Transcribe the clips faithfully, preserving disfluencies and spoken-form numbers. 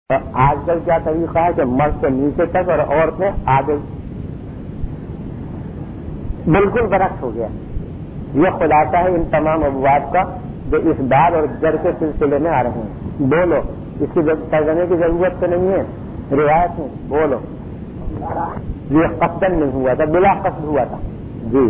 آج کل کیا طریقہ ہے کہ مرد سے نیچے تک اور عورتیں آگے بالکل برعکس ہو گیا. یہ خلاصہ ہے ان تمام ابواب کا جو اس باب اور جڑ کے سلسلے میں آ رہے ہیں. بولو, اس کی ترجمے کی ضرورت تو نہیں ہے, روایت میں بولو. یہ قصدن نہیں ہوا تھا, بلا قصد ہوا تھا. جی,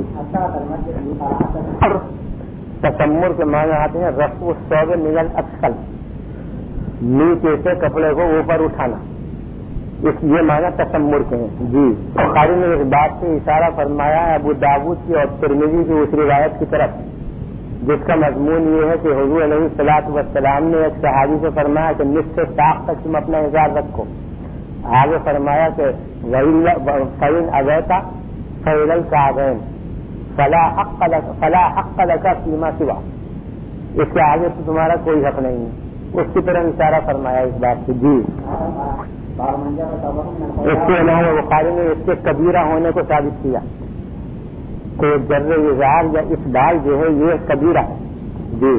تسمر کے معنی آتے ہیں رفع الثوب من الاسفل, نیچے سے کپڑے کو اوپر اٹھانا, اس یہ معنی تسمر کے ہیں. جی, بخاری نے اس بات سے اشارہ فرمایا ہے ابو داؤد کی اور ترمذی کی اس روایت کی طرف, جس کا مضمون یہ ہے کہ حضور علیہ الصلوۃ والسلام نے ایک صحابی سے فرمایا کہ نصف ساق تک تم اپنا اظہار رکھو. آگے فرمایا کہ فَإِنْ أَبَيْتَ فَإِلَى الْكَعْبَيْنِ فَلَا حَقَّ لَكَ فَلَا حَقَّ لَكَ فِيمَا سِوَى, اس کے آگے تو تمہارا کوئی حق نہیں ہے. اس کی طرح اشارہ فرمایا اس بات سے. جی, اس کے امام بخاری نے اس کے کبیرہ ہونے کو ثابت کیا کہ جر اظہار یا اسبال جو ہے یہ کبیرہ ہے. جی,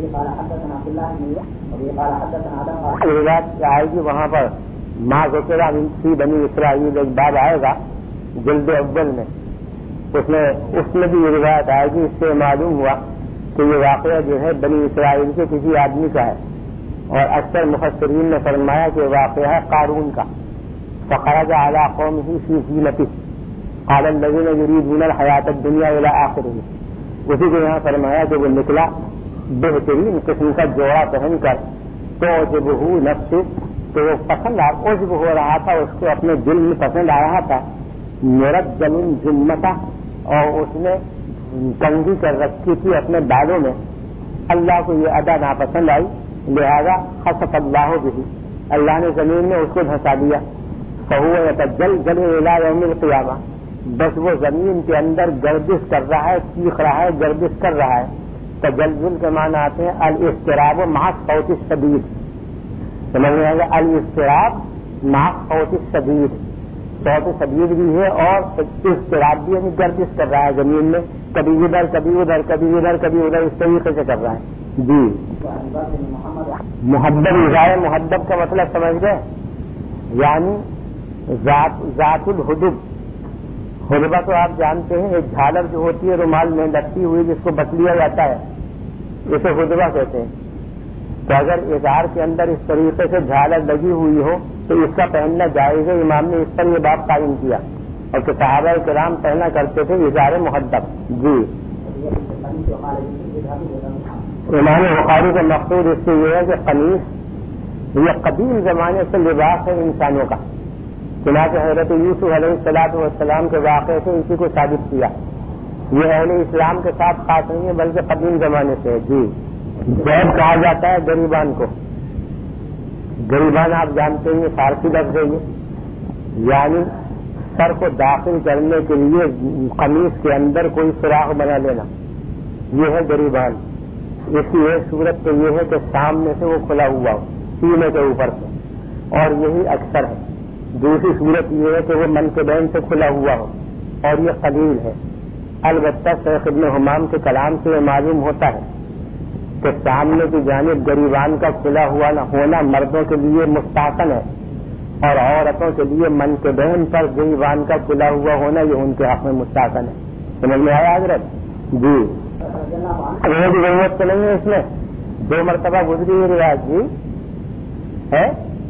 روایت آئے گی وہاں پر ماں ذکر فی بنی اسرائیل, ایک باب آئے گا جلد اول میں, اس میں اس میں بھی یہ روایت آئے گی. اس سے معلوم ہوا کہ یہ واقعہ جو ہے بنی اسرائیل کے کسی آدمی کا ہے, اور اکثر مفسرین نے فرمایا کہ واقعہ ہے قارون کا. فخرج علی قومہ فی زینتہ قال الذین یریدون الحیاۃ الدنیا الی آخرہ, اسی کو یہاں فرمایا کہ وہ نکلا بہترین قسم کا جوڑا پہن کر, تو عجبہ نفسہ, تو وہ پسند عجب ہو رہا تھا, اس کو اپنے دل میں پسند آ رہا تھا. مرجل جمتہ, اور اس نے کنگھی کر رکھی تھی اپنے بالوں میں. اللہ کو یہ ادا ناپسند آئی, لہذا خسف اللہ بہ, اللہ نے زمین میں اس کو دھسا دیا. فہو یتجلجل الی یوم القیامہ, بس وہ زمین کے اندر گردش کر رہا ہے, چیخ رہا ہے, گردش کر رہا ہے. تجلجل کے معنی آتے ہیں الاضطراب مع الصوت الشدید, سمجھ میں آئے گا. الاضطراب مع الصوت الشدید, صوت شدید بھی ہے اور اضطراب بھی, یعنی گردش کر رہا ہے زمین میں, کبھی ادھر کبھی ادھر کبھی ادھر کبھی ادھر, اس طریقے سے کر رہا ہے. جی, محدب اظہار محدب کا مطلب سمجھ گئے, یعنی ذات ذات الحدب. حدبہ تو آپ جانتے ہیں ایک جھالر جو ہوتی ہے رومال میں لٹکی ہوئی جس کو بس لیا جاتا ہے, اسے حدبہ کہتے ہیں. تو اگر اظہار کے اندر اس طریقے سے جھالر لگی ہوئی ہو تو اس کا پہننا جائز ہے. امام نے اس پر یہ بات قائم کیا, اور کہ صحابہ کرام پہنا کرتے تھے اظہار محدب. جی, امام بخاری کا مقصود اس سے یہ ہے کہ قمیص یہ قدیم زمانے سے لباس ہے انسانوں کا. چنانچہ حضرت یوسف علیہ الصلوۃ والسلام کے واقعے سے اسی کو ثابت کیا. یہ اہل اسلام کے ساتھ خاص نہیں ہے بلکہ قدیم زمانے سے ہے. جی, زید کہا جاتا ہے غریبان کو. غریبان آپ جانتے ہیں فارسی لفظ ہے یہ, یعنی سر کو داخل کرنے کے لیے قمیص کے اندر کوئی سوراخ بنا لینا, یہ ہے غریبان. اس کی ایک صورت تو یہ ہے کہ سامنے سے وہ کھلا ہوا ہو سینے کے اوپر سے, اور یہی اکثر ہے. دوسری صورت یہ ہے کہ وہ منکبین سے کھلا ہوا ہو, اور یہ قلیل ہے. البتہ شیخ ابن حمام کے کلام سے یہ معلوم ہوتا ہے کہ سامنے کی جانب غریبان کا کھلا ہوا نہ ہونا مردوں کے لیے مستحسن ہے, اور عورتوں کے لیے منکبین پر غریبان کا کھلا ہوا ہونا یہ ان کے حق میں مستحسن ہے. سمجھ میں آیا حضرت؟ جی, رہنے کی ضرورت تو نہیں ہے اس میں, دو مرتبہ گزری ہوئی روایت. جی ہے,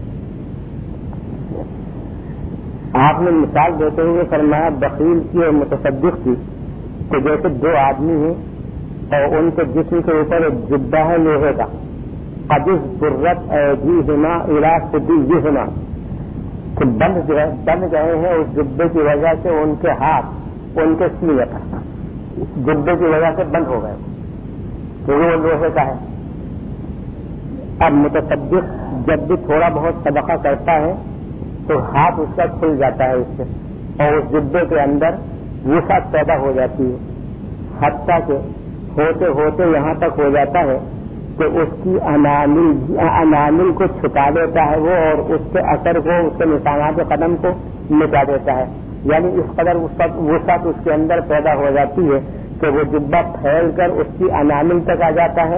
آپ نے مثال دیتے ہوئے فرمایا بخیل کی اور متصدق کی, کہ جیسے دو آدمی ہیں اور ان کے جسم کے اوپر ایک جبہ ہے لوہے کا, قدس برت ایدیہما الی صدیہما, کہ بند جو ہے بند گئے ہیں اس جبے کی وجہ سے ان کے ہاتھ ان کے سینے پر جبے کی وجہ سے بند ہو گئے, تو وہ لوہے کا ہے. اب متصدق جب بھی تھوڑا بہت صدقہ کرتا ہے تو ہاتھ اس کا کھل جاتا ہے اس سے, اور اس جبے کے اندر وسعت پیدا ہو جاتی ہے, حتیٰ کہ ہوتے ہوتے یہاں تک ہو جاتا ہے کہ اس کی انامل انامل کو چھپا دیتا ہے وہ, اور اس کے اثر کو, اس کے نشانات قدم کو مٹا دیتا ہے. یعنی اس قدر وسعت اس کے اندر پیدا ہو جاتی ہے کہ وہ جبہ پھیل کر اس کی انامل تک آ جاتا ہے,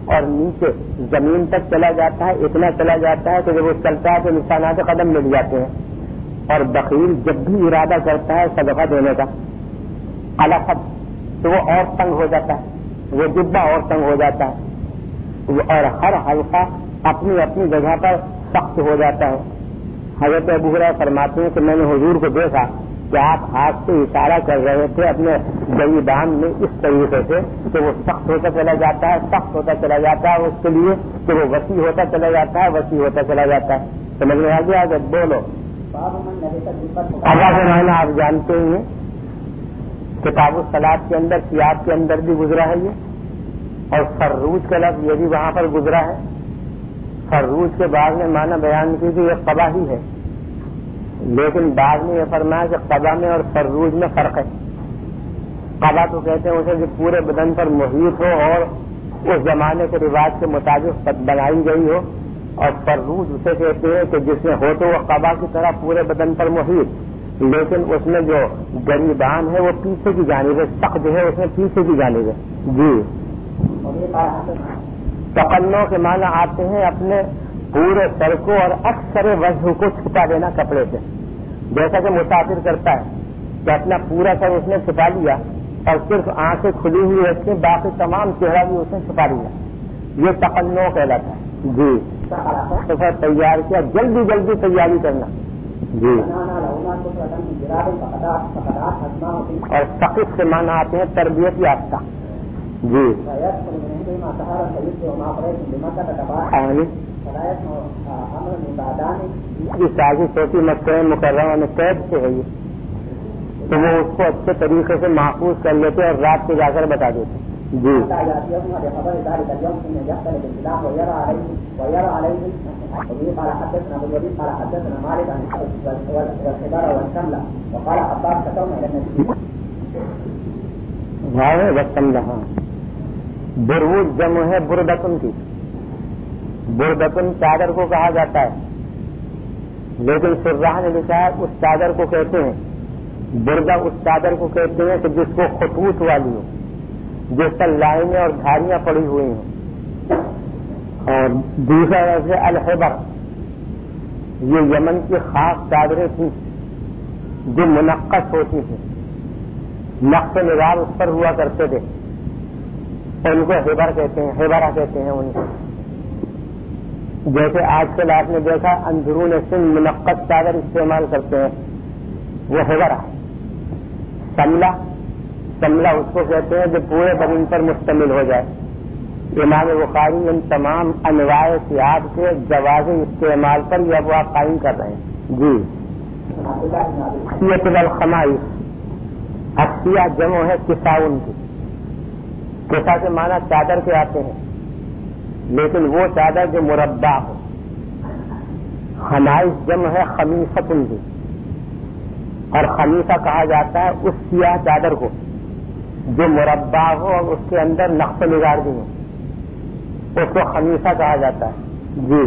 اور نیچے زمین تک چلا جاتا ہے، اتنا چلا جاتا ہے کہ جب وہ چلتا ہے تو نشانات قدم مل جاتے ہیں. اور بخیل جب بھی ارادہ کرتا ہے صدقہ دینے کا الفت تو وہ اور تنگ ہو جاتا ہے، وہ جبہ اور تنگ ہو جاتا ہے، اور ہر حلقہ اپنی اپنی جگہ پر سخت ہو جاتا ہے. حضرت ابو ہریرہ فرماتے ہیں کہ میں نے حضور کو دیکھا کہ آپ ہاتھ سے اشارہ کر رہے تھے اپنے گریبان میں اس طریقے سے کہ وہ سخت ہوتا چلا جاتا ہے، سخت ہوتا چلا جاتا ہے اس کے لیے کہ وہ وسیع ہوتا چلا جاتا ہے، وسیع ہوتا چلا جاتا ہے. سمجھ میں آ گیا؟ جب بولو اللہ کے معنی آپ جانتے ہی ہیں، کتاب الصلاۃ کے اندر سیاق کے اندر بھی گزرا ہے یہ، اور فروج کا لفظ یہ بھی وہاں پر گزرا ہے. فروج کے بعد میں معنی بیان کی کہ یہ قبا ہی ہے، لیکن بعد میں یہ فرمایا کہ قبا میں اور فروج میں فرق ہے. قبا تو کہتے ہیں اسے جو پورے بدن پر محیط ہو اور اس زمانے کے رواج کے مطابق بنائی گئی ہو، اور فروج اسے کہتے ہیں کہ جس میں ہو تو وہ قبا کی طرح پورے بدن پر محیط، لیکن اس میں جو گریبان ہے وہ پیچھے کی جانب ہے، سخت جو ہے اس میں پیچھے کی جانب ہے. جی تقنع کے معنی آتے ہیں اپنے پورے سر کو اور اکثر وجہ کو چھپا دینا کپڑے سے، جیسا کہ مسافر کرتا ہے کہ اپنا پورا سر اس نے چھپا لیا اور صرف آنکھیں کھلی ہوئی رکھیں، باقی تمام چہرہ بھی اس نے چھپا لیا، یہ تقنع کہلاتا ہے. جی سفر تیار کیا، جلدی جلدی تیاری کرنا. جی اور سخت سے معنی آتے ہیں تربیت یافتہ. جی سازش ہوتی مکہ مکرمہ میں قید سے ہے یہ، تو وہ اس کو اچھے طریقے سے محفوظ کر لیتے اور رات کو جا کر بتا دیتے. جی بروج جمع ہے بردتن کی، بردتن چادر کو کہا جاتا ہے، لیکن سراہ نے لکھا ہے اس چادر کو کہتے ہیں بردہ، اس چادر کو کہتے ہیں کہ جس کو خطوط والی ہو، جس پر لائنیں اور دھاریاں پڑی ہوئی ہیں. اور دوسرا ایسے الحبر، یہ یمن کی خاص چادریں تھیں جو منقش ہوتی تھیں، نقش نگار اس پر ہوا کرتے تھے، ان کو ہیبر کہتے ہیں، ہیبرا کہتے ہیں ان کو. جیسے آج کل آپ نے دیکھا اندرون سن منقش چادر استعمال کرتے ہیں، وہ ہیبرا. شملہ، شملہ اس کو کہتے ہیں جو پورے بدن پر مشتمل ہو جائے. امام بخاری ان تمام انواع ثیاب کے جواز استعمال پر یہ ابواب قائم کر رہے ہیں. جی سیت الخمائس، اکسیہ جمع ہے کساؤن کی. کسا کے معنی چادر کے آتے ہیں، لیکن وہ چادر جو مربع ہو. خمائس جمع ہے خمیصۃ کی، اور خمیصہ کہا جاتا ہے اس سیاہ چادر کو جو مربع ہو اور اس کے اندر نقش نگار بھی ہو، اس کو خمیصہ کہا جاتا ہے. جی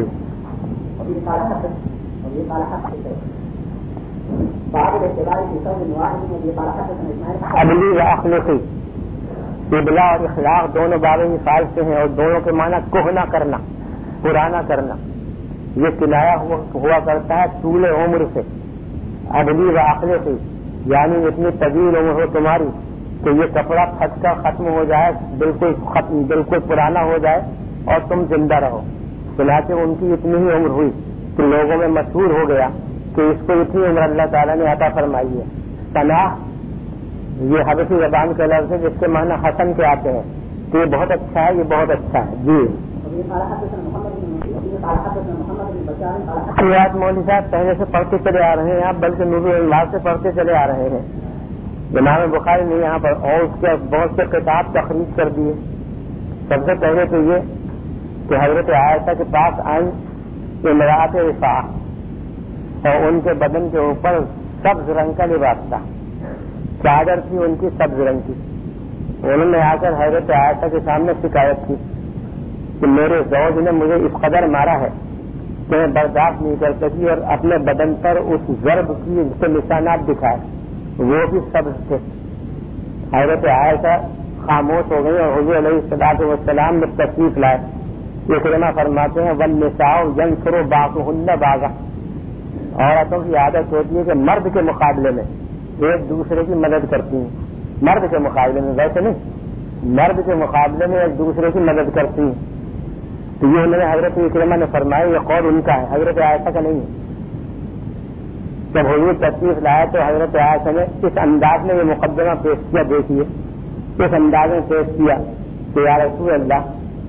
ابلی و اخلاقی، قبلہ اور اخلاق دونوں بابیں مثال سے ہیں، اور دونوں کے معنی کہنا کرنا، پرانا کرنا. یہ کنایا ہوا کرتا ہے طول عمر سے. ابلی و اخلاقی یعنی اتنی طویل عمر ہو تمہاری کہ یہ کپڑا پھٹ کر ختم ہو جائے، بالکل ختم، بالکل پرانا ہو جائے اور تم زندہ رہو. چنانچہ ان کی اتنی ہی عمر ہوئی کہ لوگوں میں مشہور ہو گیا کہ اس کو اتنی عمر اللہ تعالیٰ نے عطا فرمائی ہے. صناح یہ حبشی زبان کے لفظ ہے جس کے معنی حسن کے آتے ہیں، تو یہ بہت اچھا ہے، یہ بہت اچھا ہے. جی روایت مولوی صاحب پہلے سے پڑھتے چلے آ رہے ہیں آپ، بلکہ نور اللہ سے پڑھتے چلے آ رہے ہیں. امام بخاری نے یہاں پر اور اس کے بہت سے کتاب تخریج کر دیے. سب سے پہلے تو یہ کہ حضرت عائشہ کے پاس آئیں امراۃ رفاع، اور ان کے بدن کے اوپر سبز رنگ کا لباس تھا، چادر تھی ان کی سبز رنگ کی. انہوں نے آ کر حضرت عائشہ کے سامنے شکایت کی کہ میرے زوج نے مجھے اس قدر مارا ہے کہ میں برداشت نہیں کر سکی، اور اپنے بدن پر اس ضرب کی اس کے نشانات دکھائے، وہ بھی سبز تھے. حضرت عائشہ خاموش ہو گئی اور حضور علیہ الصلوۃ والسلام نے تشریف لائے. اکرمہ فرماتے ہیں والنساء ینصر بعضهن بعضا, عورتوں کی عادت ہوتی ہے کہ مرد کے مقابلے میں ایک دوسرے کی مدد کرتی ہیں. مرد کے مقابلے میں, ویسے نہیں, مرد کے مقابلے میں ایک دوسرے کی مدد کرتی ہیں. تو یہ انہوں نے حضرت اکرمہ نے فرمایا, یہ قول ان کا ہے, حضرت عائشہ کا نہیں ہے. جب حضور تشریف لائے تو حضرت عائشہ نے اس انداز میں یہ مقدمہ پیش کیا. دیکھیے اس انداز میں پیش کیا کہ یا رسول اللہ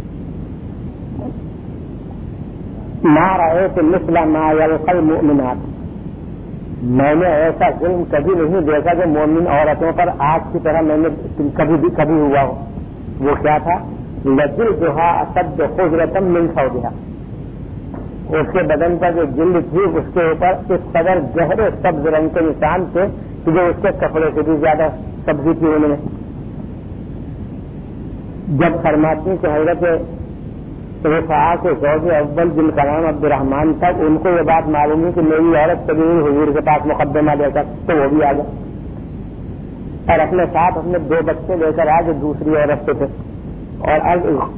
ما رأیت مثل ما یلقی المؤمنات, میں نے ایسا ظلم کبھی نہیں دیکھا کہ مومن عورتوں پر آگ کی طرح میں نے کبھی بھی کبھی ہوا ہو. وہ کیا تھا؟ لجلدھا اشد خضرۃ من ثوبھا, اس کے بدن پر جو جلد تھی اس کے اوپر اس قدر گہرے سبز رنگ کے نشان تھے کہ جو اس کے کپڑے سے بھی زیادہ سبزی تھی انہوں نے. جب فرماتی کہ حضرت رفاعہ کے زوج اول جن کا نام عبد الرحمان تھا, ان کو یہ بات معلوم ہوئی کہ میری عورت کبھی حضور کے پاس مقدمہ لے کر, تو وہ بھی آ گئے اور اپنے ساتھ اپنے دو بچے لے کر آئے جو دوسری عورت سے تھے. اور اب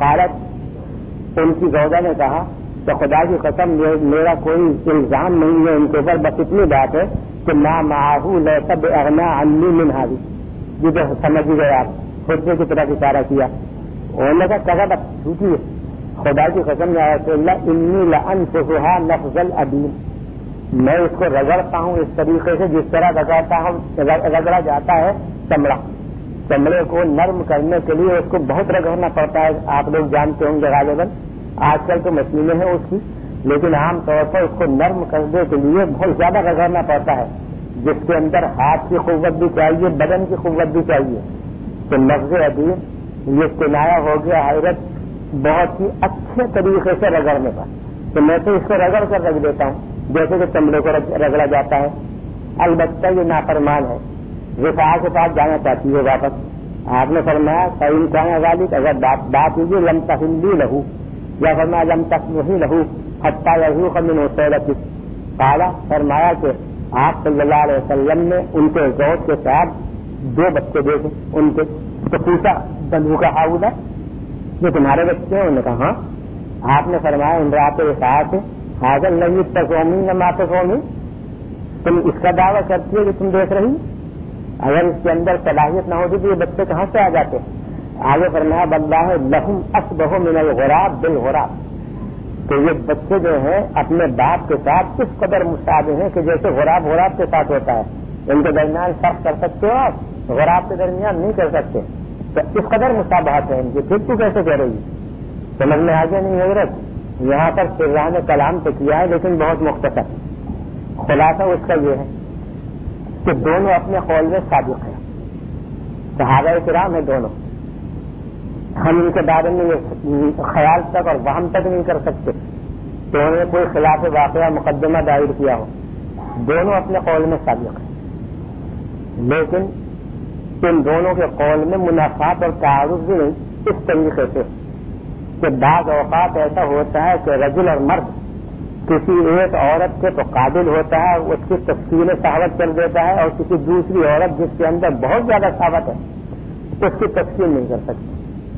قالت, ان کی زوجہ نے کہا کہ خدا کی قسم میرا کوئی الزام نہیں ہے ان کے اوپر, بس اتنی بات ہے کہ ما معه لیس باغنی عنی من هذه, یہ جو سمجھ گئے آپ, خطبے کی طرف اشارہ کیا. انہوں نے کہا بس جھوٹی ہے, خدا کی قسم یا رسول اللہ انی لانفسها نفس الادیم, میں اس کو رگڑتا ہوں اس طریقے سے جس طرح رگڑتا ہوں رگڑا جاتا ہے چمڑا. چمڑے کو نرم کرنے کے لیے اس کو بہت رگڑنا پڑتا ہے. آپ لوگ جانتے ہوں گے غالباً آج کل تو مشینیں ہیں اس کی, لیکن عام طور پر اس کو نرم کرنے کے لیے بہت زیادہ رگڑنا پڑتا ہے, جس کے اندر ہاتھ کی قوت بھی چاہیے, بدن کی قوت بھی چاہیے. تو لفظ ادیم یہ کنایا ہو گیا حضرت بہت ہی اچھے طریقے سے رگڑنے کا. تو میں تو اس کو رگڑ کر رکھ دیتا ہوں جیسے کہ چمڑے کو رگڑا جاتا ہے. البتہ یہ نافرمان ہے, رفاعہ کے پاس جانا چاہتی ہے واپس. آپ نے فرمایا فإن كان ذلك, اگر بات بات ہوئی لم تحلی لہو, یا فرمایا لم تسمحی لہو حتی یذوق من عصیرتک. قال, فرمایا کہ آپ صلی اللہ علیہ وسلم نے ان کے زوج کے ساتھ دو بچے دیکھے ان کے. تو پوچھا بنو کا ہاؤلا, یہ تمہارے بچے ہیں؟ انہوں نے کہا ہاں. آپ نے فرمایا امرأۃ رفاعہ حاضر الذی تصومین ما تصومین, تم اس کا دعویٰ کرتی ہے کہ تم دیکھ رہی, اگر اس کے اندر صلاحیت نہ ہوتی تو یہ بچے کہاں سے آ جاتے. آگے فرمایا واللہ لہم اشبہ من الغراب بالغراب, تو یہ بچے جو ہیں اپنے باپ کے ساتھ اس قدر مشابہ ہیں کہ جیسے غراب غراب کے ساتھ ہوتا ہے. ان کے درمیان فرق کر سکتے ہو آپ, غراب کے درمیان نہیں کر سکتے. تو اس قدر مشابہت ہے ان کی, پھر تو کیسے کہہ رہی ہے؟ سمجھ میں آگے نہیں حضرت. یہاں پر سرحان نے کلام تو کیا ہے لیکن بہت مختصر. خلاصہ اس کا یہ ہے کہ دونوں اپنے قول میں صادق ہیں, صحابہ کرام ہیں دونوں. ہم ان کے بارے میں یہ خیال تک اور وہم تک نہیں کر سکتے کہ انہوں نے کوئی خلاف واقعہ مقدمہ دائر کیا ہو. دونوں اپنے قول میں صادق ہیں, لیکن ان دونوں کے قول میں منافات اور تعارض بھی نہیں اس طریقے سے کہ بعض اوقات ایسا ہوتا ہے کہ رجل اور مرد کسی ایک عورت کے تو قابل ہوتا ہے, اس کی تفصیل شہوت کر دیتا ہے, اور کسی دوسری عورت جس کے اندر بہت زیادہ شہوت ہے اس کی تفصیل نہیں کر سکتی.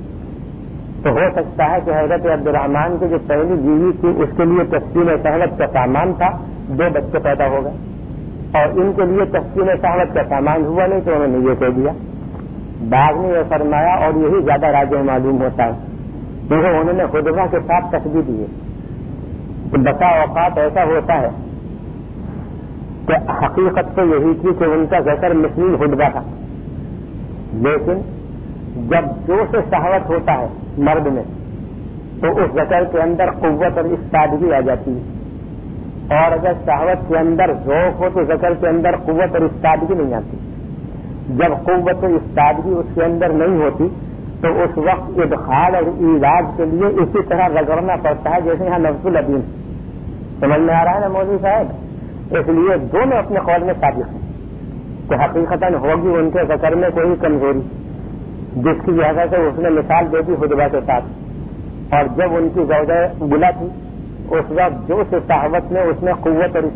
تو ہو سکتا ہے کہ حضرت عبد الرحمان کی جو پہلی بیوی تھی اس کے لیے تفصیل شہوت کا سامان تھا, دو بچے پیدا ہو گئے, اور ان کے لیے تفصیل شہوت کا سامان ہوا نہیں تو انہوں نے یہ کہہ دیا. بعض نے یہ فرمایا اور یہی زیادہ راجح معلوم ہوتا ہے کیونکہ انہوں نے خطبہ کے ساتھ تشبیہ دی ہے کہ بسا اوقات ایسا ہوتا ہے کہ حقیقت تو یہی تھی کہ ان کا ذکر مثل خطبہ تھا, لیکن جب جوش شہوت ہوتا ہے مرد میں تو اس ذکر کے اندر قوت اور استادگی آ جاتی ہے, اور اگر شہوت کے اندر ذوق ہو تو ذکر کے اندر قوت اور استادگی نہیں آتی. جب قوت اور استادگی اس کے اندر نہیں ہوتی تو اس وقت ادخال اور ایجاد کے لیے اسی طرح رگڑنا پڑتا ہے جیسے یہاں نفس العدیم. سمجھ میں آ رہا ہے نا مولوی صاحب؟ اس لیے دونوں اپنے قول میں صادق ہیں کہ حقیقتاً ہوگی ان کے ذکر میں کوئی کمزوری جس کی وجہ سے اس نے مثال دے دی خطبہ کے ساتھ. اور جب ان کی زوجہ بلا تھی اس وقت جو سے صحبت میں اس میں قوت اور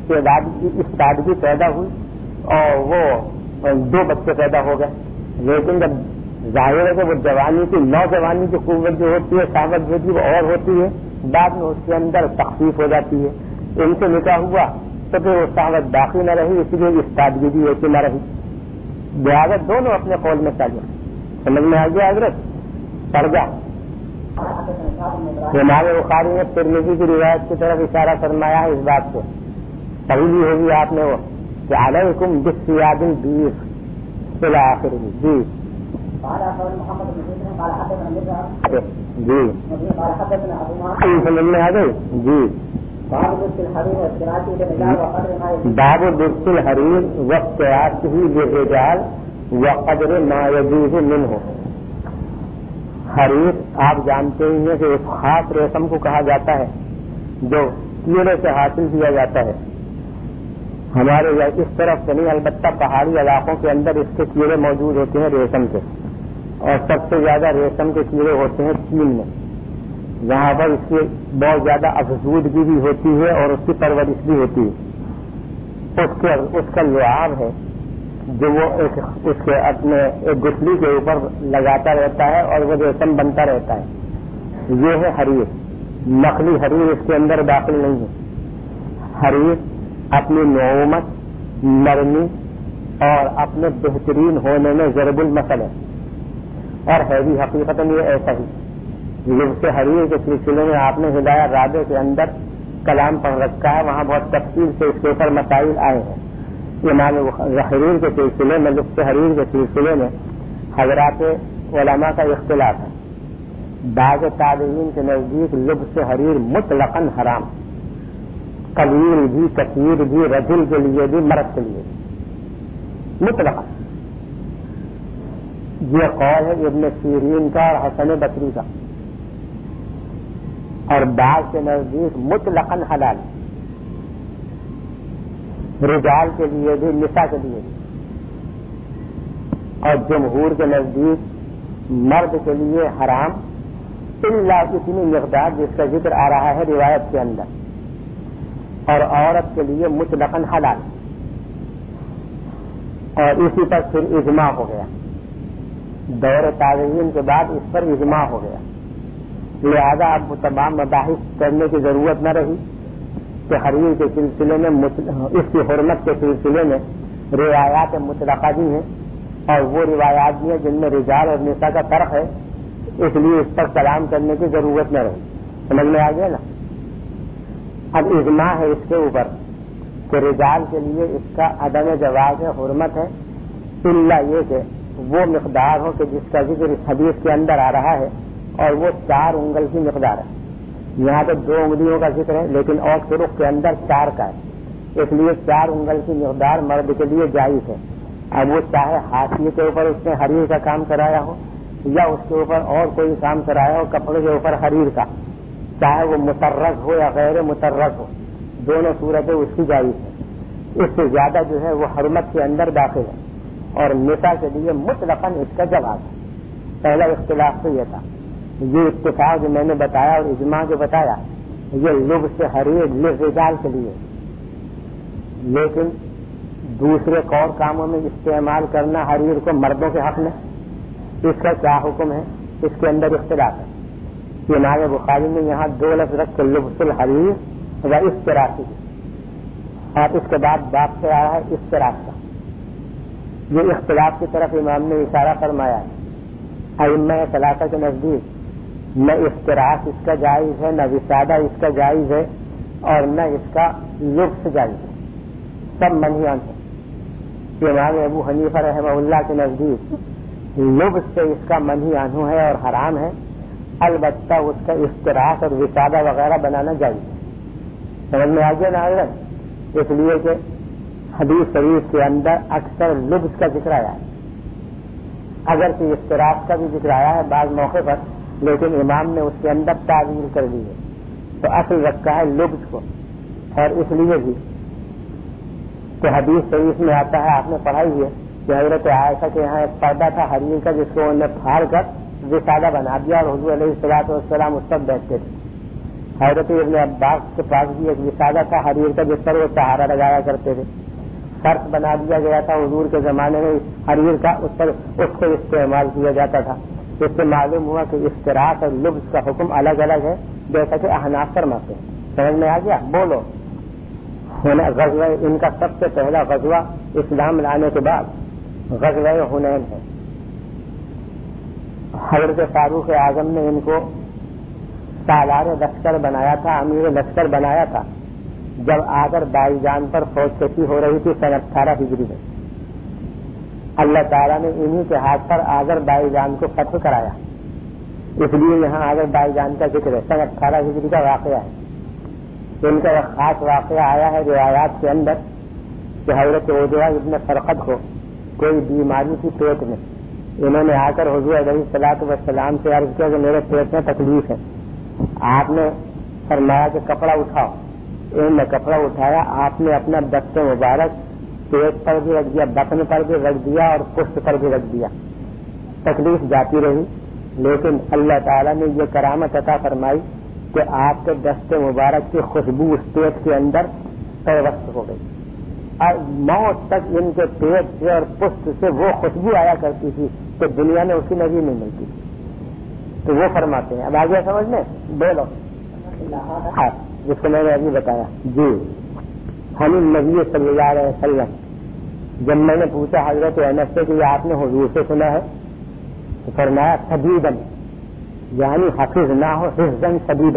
استادگی پیدا ہوئی اور وہ دو بچے پیدا ہو گئے. لیکن جب ظاہر ہے کہ وہ جوانی کی نوجوانی کی قوت جو ہوتی ہے صحبت جو ہوتی ہے وہ اور ہوتی ہے، بعد میں اس کے اندر تخفیف ہو جاتی ہے. ان سے نکاح ہوا تو پھر وہ صحبت باقی نہ رہی، اس لیے استادگی بھی ایسی نہ رہی. لہٰذا دونوں اپنے قول میں چلے. سمجھ میں آ گیا حضرت؟ پڑ گیا. امام بخاری نے ترمذی کی روایت کی طرف اشارہ فرمایا ہے اس بات سے، پڑھی بھی ہوگی آپ نے وہ کہ علیکم بالثیاب البیض الی آخر. جی جی سمجھ میں آ گئی. جی باب لبس الحریر واقتیاته للرجال وقدر ما یجوز منه. حریر آپ جانتے ہی ہیں کہ ایک خاص ریشم کو کہا جاتا ہے جو کیڑے سے حاصل کیا جاتا ہے. ہمارے اس طرف سے نہیں، البتہ پہاڑی علاقوں کے اندر اس کے کیڑے موجود ہوتے ہیں ریشم کے، اور سب سے زیادہ ریشم کے کیڑے ہوتے ہیں چین میں، جہاں پر اس کی بہت زیادہ افزودگی بھی ہوتی ہے اور اس کی پرورش بھی ہوتی ہے. اس کے اس کا لعاب ہے جو وہ ایک اس کے اپنے ایک گٹھلی کے اوپر لگاتا رہتا ہے اور وہ ریشم بنتا رہتا ہے. یہ ہے حریر. نقلی حریر اس کے اندر داخل نہیں ہے. حریر اپنی نعومت، نرمی اور اپنے بہترین ہونے میں ضرب المثل ہے، اور ہے بھی حقیقت یہ ایسا ہی. لبس حریر کے سلسلے میں آپ نے ہدایہ رابع کے اندر کلام پڑھ رکھا ہے، وہاں بہت تفصیل سے اس کے اوپر مسائل آئے ہیں. امام حریر کے سلسلے میں، لبس حریر کے سلسلے میں حضرات علماء کا اختلاف ہے. بعض تابعین کے نزدیک لبس حریر مطلقاً حرام، قلیل بھی، کثیر بھی، رجل کے لیے بھی، مرد کے لیے مطلقاً. یہ قول ہے ابن سیرین کا اور حسن بصری کا. اور بعض کے نزدیک مطلقاً حلال، رجال کے لیے بھی، نساء کے لیے بھی. اور جمہور کے نزدیک مرد کے لیے حرام الا اتنی مقدار جس کا ذکر آ رہا ہے روایت کے اندر، اور عورت کے لیے مطلقاً حلال. اور اسی پر پھر اجماع ہو گیا، دور تابعین کے بعد اس پر اجماع ہو گیا. لہذا اب تمام مباحث کرنے کی ضرورت نہ رہی کہ حریر کے سلسلے میں اس کی حرمت کے سلسلے میں روایات مطلقہ بھی ہیں اور وہ روایات بھی ہیں جن میں رجال اور نساء کا فرق ہے، اس لیے اس پر کلام کرنے کی ضرورت نہ رہی. سمجھ میں آ گیا نا؟ اب اجماع ہے اس کے اوپر کہ رجال کے لیے اس کا عدم جواز ہے، حرمت ہے، الا یہ کہ وہ مقدار ہو کہ جس کا ذکر اس حدیث کے اندر آ رہا ہے، اور وہ چار انگل کی مقدار ہے. یہاں تو دو انگلیوں کا ذکر ہے لیکن اور فروخ کے اندر چار کا ہے، اس لیے چار انگل کی مقدار مرد کے لیے جائز ہے. اب وہ چاہے ہاتھی کے اوپر اس نے حریر کا کام کرایا ہو یا اس کے اوپر اور کوئی کام کرایا ہو کپڑے کے اوپر حریر کا، چاہے وہ مترک ہو یا غیر مترک ہو، دونوں صورتیں اس کی جائز ہے. اس سے زیادہ جو ہے وہ حرمت کے اندر داخل ہے. اور نساء کے لیے مطلقاً اس کا جواز ہے. پہلا اختلاف تو یہ تھا. یہ اتفاق جو میں نے بتایا اور اجماع جو بتایا یہ لبس حریر للرجال کے لیے، لیکن دوسرے اور کاموں میں استعمال کرنا حریر کو مردوں کے حق میں، اس کا کیا حکم ہے؟ اس کے اندر اختلاف ہے. امام بخاری نے یہاں دو لفظ رکھ کے لبس الحریر و اشتراکی، اور اس کے بعد باب سے آیا ہے اشتراک کا. یہ اختلاف کی طرف امام نے اشارہ فرمایا ہے. ائمہ ثلاثہ کے نزدیک نہ اشتراک اس کا جائز ہے، نہ وسادہ اس کا جائز ہے، اور نہ اس کا لبس جائز ہے، سب منہیان ہے. امام ابو حنیفہ رحمہ اللہ کے نزدیک لبس سے اس کا منہی عنہ ہے اور حرام ہے، البتہ اس کا اشتراک اور وسادہ وغیرہ بنانا جائز ہے. سمجھ میں آ گیا نا حضرت؟ اس لیے کہ حدیث شریف کے اندر اکثر لبس کا ذکر آیا ہے، اگرچہ اشتراک کا بھی ذکر آیا ہے بعض موقع پر، لیکن امام نے اس کے اندر تعویل کر دی ہے، تو اصل رکھا ہے لبس کو. اور اس لیے بھی کہ حدیث شریف میں آتا ہے، آپ نے پڑھائی ہے کہ حضرت عائشہ کے یہاں ایک پردہ تھا حریر کا جس کو انہوں نے پھاڑ کر وسادہ بنا دیا اور حضور علیہ الصلوۃ والسلام اس پر بیٹھتے تھے. حضرت ابن عباس کے پاس بھی ایک وسادہ تھا حریر کا جس پر وہ سہارا لگایا کرتے تھے. فرش بنا دیا گیا تھا حضور کے زمانے میں حریر کا اس پر اس کو استعمال کیا جاتا تھا. اس سے معلوم ہوا کہ اشتراک اور لبس کا حکم الگ الگ ہے جیسا کہ احناف فرماتے ہیں. سمجھ میں آ گیا؟ بولو. غزوہ ان کا سب سے پہلا غزوہ اسلام لانے کے بعد غزوہ حنین ہے. حضرت فاروق اعظم نے ان کو سالار لشکر بنایا تھا, امیر لشکر بنایا تھا جب آگر بائی جان پر فوج کشی ہو رہی تھی سن اٹھارہ ہجری میں. اللہ تعالیٰ نے انہی کے ہاتھ پر آگر بائی جان کو فتح کرایا, اس لیے یہاں آگر بائی جان کا ذکر ہے. سن اٹھارہ ہجری کا واقعہ ہے. ان کا ایک خاص واقعہ آیا ہے روایات کے اندر کہ حضرت عجوہ ابن فرقد کو کوئی بیماری تھی پیٹ میں. انہوں نے آ کر حضور علیہ الصلوۃ والسلام سے عرض کیا کہ میرے پیٹ میں تکلیف ہے. آپ نے فرمایا کہ کپڑا اٹھاؤ. انہوں نے کپڑا اٹھایا, آپ نے اپنا دست مبارک پیٹ پر بھی رکھ دیا, بطن پر بھی رکھ دیا اور پشت پر بھی رکھ دیا. تکلیف جاتی رہی, لیکن اللہ تعالیٰ نے یہ کرامت عطا فرمائی کہ آپ کے دست مبارک کی خوشبو اس پیٹ کے اندر پیوست ہو گئی. اور موت تک ان کے پیٹ سے اور پشت سے وہ خوشبو آیا کرتی تھی کہ دنیا میں اس کی نظیر نہیں ملتی. تو وہ فرماتے ہیں. اب آگے سمجھ میں بولو ہاں جس کو میں نے ابھی بتایا. جی ہم نبی صلی اللہ علیہ وسلم جب میں نے پوچھا حضرت انس سے کہ یہ آپ نے حضور سے سنا ہے تو فرمایا شدیداً, یعنی حفظ نہ ہو حفظاً شدیدہ.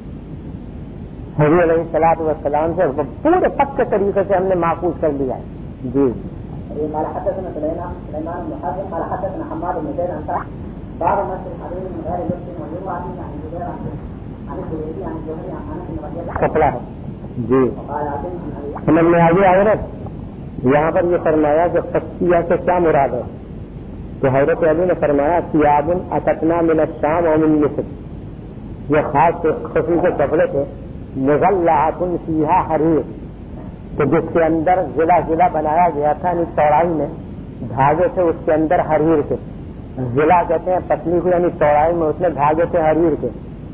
حضور علیہ الصلوۃ والسلام سے پورے پکے طریقے سے ہم نے محفوظ کر لیا ہے. جی قال حدثنا سليمان بن حاتم قال حدثنا حماد بن زيد عن سعد باب مسجد الحرير من غير لبس وجمعة عن جبير عن الحديبي عن الزهري عن انس رضي الله عنه کپڑا ہے. جی وقال عاصم سمجھ میں آگے حضرت یہاں پر یہ فرمایا کہ فقیہ سے کیا مراد ہے. تو حضرت علی نے فرمایا ثیاب اتتنا من الشام ومن مصر, یہ خاص خصوصی کپڑے تھے مغلعۃ فیہا حریر, تو جس کے اندر ضلع ضلع بنایا گیا تھا یعنی چوڑائی میں دھاگے سے اس کے اندر حریر کے ضلع کہتے ہیں پتلی کو, یعنی چوڑائی میں اس میں دھاگے سے حریر کے.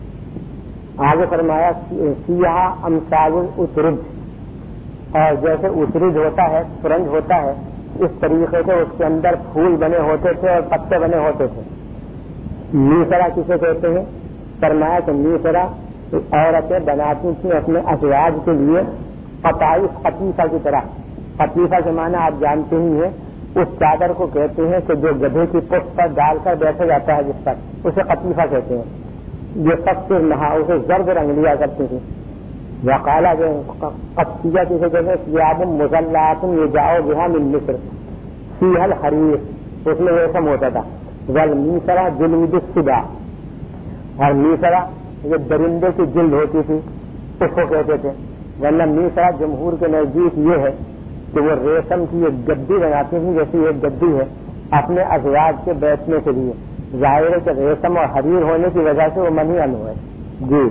آگے فرمایا سیاہ امثال الاسرج, اور جیسے اسرج ہوتا ہے سرنج ہوتا ہے اس طریقے سے اس کے اندر پھول بنے ہوتے تھے اور پتے بنے ہوتے تھے. میسرا کسے کہتے ہیں؟ فرمایا کہ میسرا عورتیں بناتی تھیں اپنے ازواج کے لیے قطائف قطیفہ کی طرح. قطیفہ کے معنی آپ جانتے ہی ہیں, اس چادر کو کہتے ہیں کہ جو گدھے کی پشت پر ڈال کر بیٹھا جاتا ہے جس پر, اسے قطیفہ کہتے ہیں. یہ سب سے نہا اسے زرد رنگ لیا کرتی تھی. وقالا جو قطیہ کسے کہتے ہیں ثیاب مغلعۃ یجاء بها من مصر فیہا الحریر, اس میں ریشم ہوتا تھا. والمیسرا جلود السباع, اور میسرا یہ درندے کی جلد ہوتی تھی اس کو کہتے تھے. ورنہ میسرا جمہور کے نزدیک یہ ہے کہ وہ ریشم کی ایک گدی بناتی تھی, جیسی ایک گدی ہے اپنے ازواج کے بیٹھنے کے لیے. ظاہر ہے کہ ریشم اور حریر ہونے کی وجہ سے وہ منہی عنہ ہے. جی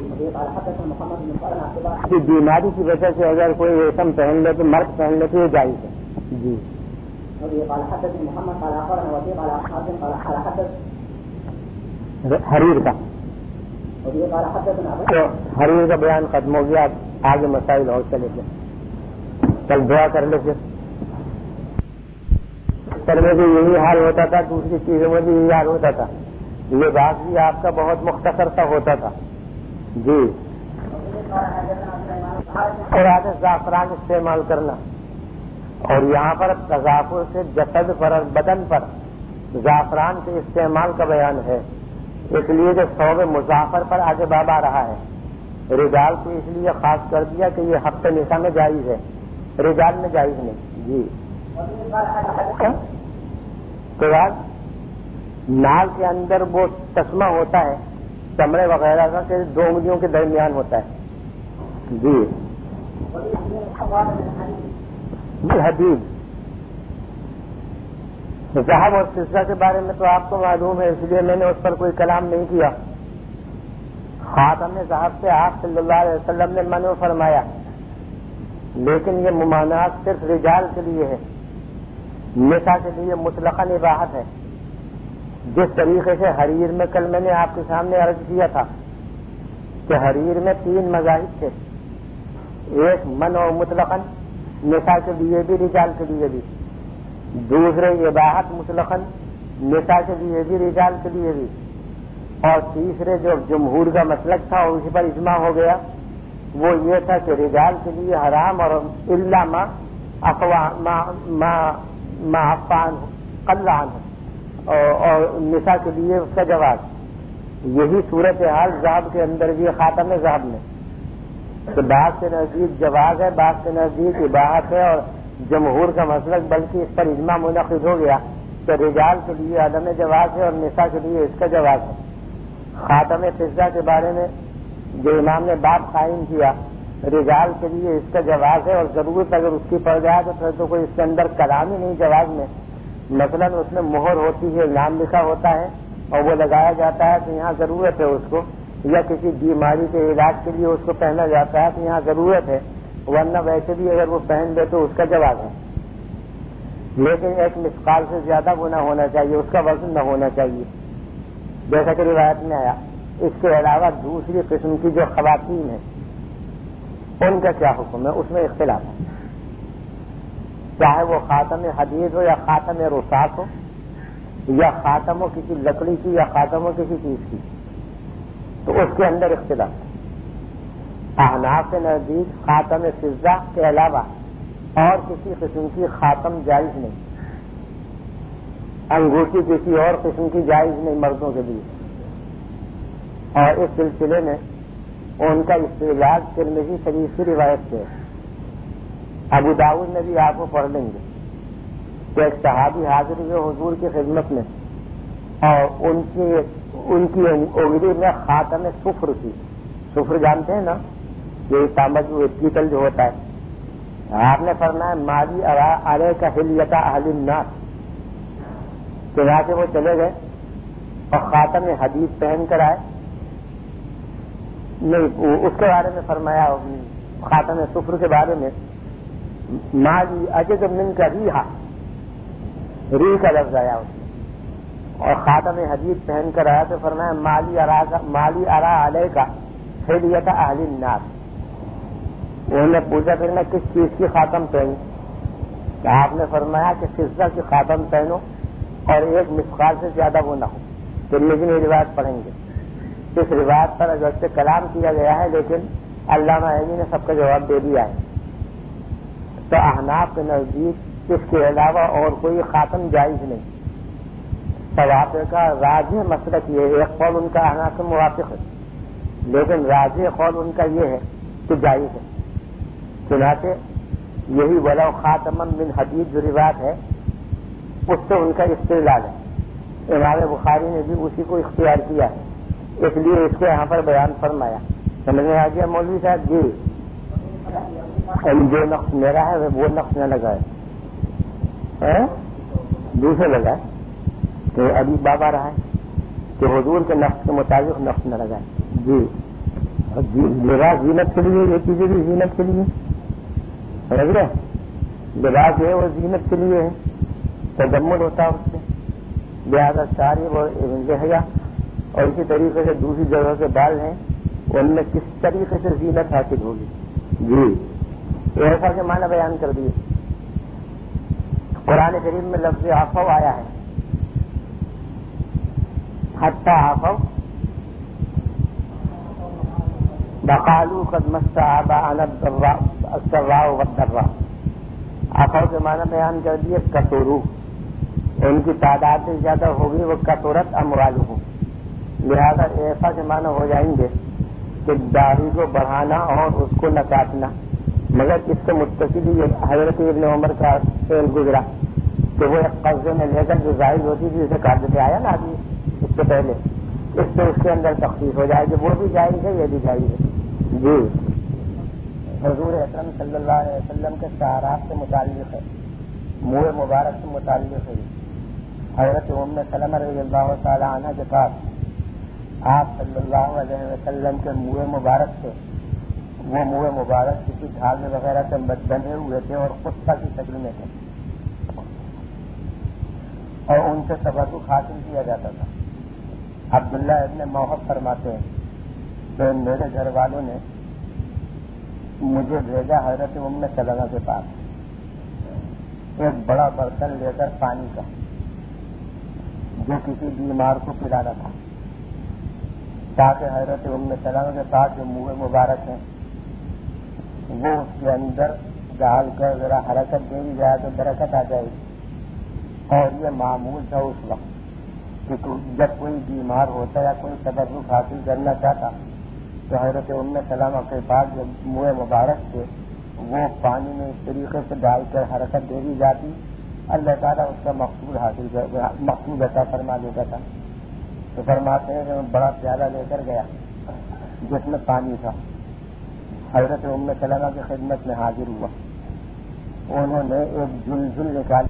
کی بیماری کی وجہ سے اگر کوئی ریشم پہن لے تو مرد پہن لے تو یہ جائز ہے. جی حریر کا تو حریر کا بیان ختم ہو گیا. آگے مسائل اور چلے گئے. کل دعا کر لیتے. سر میں بھی یہی حال ہوتا تھا, دوسری چیزوں میں بھی یہی حال ہوتا تھا. یہ بات بھی آپ کا بہت مختصر سا ہوتا تھا. جی اور آگے زعفران استعمال کرنا, اور یہاں پر تضافر سے جسد پر اور بدن پر زعفران کے استعمال کا بیان ہے. اس لیے جو صوب مظافر پر آگے باب آ رہا ہے. رجال کو اس لیے خاص کر دیا کہ یہ ہفتے نساء میں جائز ہے, رجال میں جائز نہیں. جی تو بعد نال کے اندر وہ چشمہ ہوتا ہے چمڑے وغیرہ کا کہ دو انگلیوں کے درمیان ہوتا ہے. جی حدید ذهب اور فضہ کے بارے میں تو آپ کو معلوم ہے, اس لیے میں نے اس پر کوئی کلام نہیں کیا. خاتم ذهب سے آپ صلی اللہ علیہ وسلم نے منع فرمایا, لیکن یہ ممانعت صرف رجال کے لیے ہے, نساء کے لیے مطلقاً اباحت ہے. جس طریقے سے حریر میں کل میں نے آپ کے سامنے عرض کیا تھا کہ حریر میں تین مذاہب تھے, ایک منع و مطلقاً نساء کے لیے بھی رجال کے لیے بھی. دوسرے اباحت مطلقاً نساء کے لیے بھی رجال کے لیے بھی، اور تیسرے جو جمہور کا مسلک تھا اور اسی پر اجماع ہو گیا وہ یہ تھا کہ رجال کے لیے حرام اور الا ما افوا ما ما ما افان قلعن اور نساء کے لیے اس کا جواز۔ یہی صورتحال ذهب کے اندر بھی خاتم ذهب میں تو بعض کے نزدیک جواز ہے، بعض کے نزدیک اباحت ہے، اور جمہور کا مسلک بلکہ اس پر اجماع منعقد ہو گیا کہ رجال کے لیے عدم جواز ہے اور نساء کے لیے اس کا جواز ہے۔ خاتم فضہ کے بارے میں جو امام نے باب قائم کیا، رجال کے لیے اس کا جواز ہے، اور ضرورت اگر اس کی پڑ جائے تو پھر تو کوئی اس کے اندر کلام ہی نہیں جواز میں۔ مثلاً اس میں مہر ہوتی ہے، نام لکھا ہوتا ہے اور وہ لگایا جاتا ہے تو یہاں ضرورت ہے اس کو، یا کسی بیماری کے علاج کے لیے اس کو پہنا جاتا ہے تو یہاں ضرورت ہے، ورنہ ویسے بھی اگر وہ پہن لے تو اس کا جواز ہے۔ لیکن ایک مثقال سے زیادہ وہ نہ ہونا چاہیے، اس کا وزن نہ ہونا چاہیے، جیسا کہ روایت میں آیا۔ اس کے علاوہ دوسری قسم کی جو خواتین ہیں ان کا کیا حکم ہے، اس میں اختلاف ہے، چاہے وہ خاتم حدید ہو یا خاتم رصاص ہو، یا خاتم ہو کسی لکڑی کی یا خاتم ہو کسی چیز کی، تو اس کے اندر اختلاف ہے۔ احناف کے نزدیک خاتم فضہ کے علاوہ اور کسی قسم کی خاتم جائز نہیں، انگوٹھی کسی اور قسم کی جائز نہیں مردوں کے لیے، اور اس سلسلے میں ان کا استدلال ترمذی شریف کی روایت سے ہے۔ ابو داؤد میں بھی آپ کو پڑھ لیں گے کہ ایک صحابی حاضر ہوئے حضور کی خدمت میں اور ان کی ان کی انگلی میں خاتم صفر تھی۔ صفر جانتے ہیں نا، یہ تانبا جو پیتل جو ہوتا ہے۔ آپ نے فرمایا مالی ارے کا حلیت اہل النار، چنانچہ وہ چلے گئے اور خاتم حدید پہن کر آئے۔ نہیں، اس کے بارے میں فرمایا خاتم صفر کے بارے میں، مالی اجد من کا ریحا، ری کا لفظ آیا اس میں، اور خاتم حدید پہن کر آیا تو فرمایا مالی ارا مالی ارا علیہ کا حلیت اہل النار۔ انہوں نے پوچھا پھر میں کس چیز کی خاتم پہنوں؟ آپ نے فرمایا کہ فضہ کی خاتم پہنو اور ایک مثقال سے زیادہ وہ نہ ہو۔ پھر لیکن یہ روایت پڑھیں گے، اس روایت پر اگرچہ کلام کیا گیا ہے لیکن علامہ عینی نے سب کا جواب دے دیا ہے۔ تو احناف کے نزدیک اس کے علاوہ اور کوئی خاتم جائز نہیں۔ صوابے کا راجح مسلک یہ ہے، ایک قول ان کا احناف سے موافق ہے لیکن راجح قول ان کا یہ ہے کہ جائز ہے۔ چنانچہ یہی ولو خاتم من حدید جو روایت ہے اس سے ان کا استدلال ہے۔ امام بخاری نے بھی اسی کو اختیار کیا ہے، اس لیے اس کے یہاں پر بیان فرمایا۔ سمجھ میں آ گیا مولوی صاحب؟ جی، جو نقص میرا ہے وہ نقص نہ لگائے، دوسرے لگائے کہ ابھی بابا رہا ہے کہ حضور کے نقص کے مطابق نقص نہ لگائے۔ جی جی، لباس زینت کے لیے، یہ چیزیں بھی زینت کے لیے، سمجھ رہے؟ لباس جو ہے وہ زینت کے لیے ہے، تجمل ہوتا ہے اس سے، لہٰذا ساری وہ لہیا اور اسی طریقے سے دوسری جگہ کے بال ہیں ان میں کس طریقے سے زینت حاصل ہوگی۔ جی، ایسا کے معنی بیان کر دیے۔ قرآن کریم میں لفظ عفو آیا ہے، حتی عفو وقالوا قد مس آباءنا الضراء والضراء۔ عفو کے معنی بیان کر دیے کثروا، ان کی تعداد سے زیادہ ہوگی، وہ کثرت اموالہم، لہذا ایسا کے معنی ہو جائیں گے کہ داڑھی کو بڑھانا اور اس کو نہ کاٹنا۔ مگر اس سے متصل ہی حضرت ابن عمر کا فعل گزرا کہ وہ ایک قبضے میں لے کر جو ظاہر ہوتی تھی اسے کاٹ دیتے، آیا نا آدمی اس سے پہلے، اس سے اس کے اندر تخفیف ہو جائے گی، وہ بھی جائز ہے یہ بھی جائز ہے۔ جی، حضور اکرم صلی اللہ علیہ وسلم کے شعرات سے متعلق ہے، منہ مبارک سے متعلق ہے۔ حضرت ام سلمہ رضی اللہ تعالی عنہ کے پاس آپ صلی اللہ علیہ وسلم کے منہ مبارک سے، وہ منہ مبارک کسی ڈھال وغیرہ سے بندھے ہوئے تھے اور قصہ کی شکل میں تھے، اور ان سے تبرک حاصل کیا جاتا تھا۔ عبداللہ ابن موہب فرماتے ہیں کہ میرے گھر والوں نے مجھے بھیجا حضرت ام سلمہ کے پاس، ایک بڑا برتن لے کر پانی کا جو کسی بیمار کو پلانا تھا، تاکہ حضرت ام سلمہ کے پاس جو منہ مبارک ہیں وہ اس کے اندر ڈال کر ذرا حرکت دے دی جائے تو برکت آ جائے گی۔ اور یہ معمول تھا اس وقت کہ جب کوئی بیمار ہوتا یا کوئی تبرک حاصل کرنا چاہتا تو حضرت ام سلمہ کے پاس جو منہ مبارک تھے وہ پانی میں اس طریقے سے ڈال کر حرکت دے دی جاتی، اللہ تعالیٰ اس کا مقصود حاصل مقصود عطا فرما دیتا تھا۔ تو فرماتے ہیں کہ میں بڑا پیالہ لے کر گیا جس میں پانی تھا، حضرت ام سلمہ کی خدمت میں حاضر ہوا، انہوں نے ایک جلجل نکال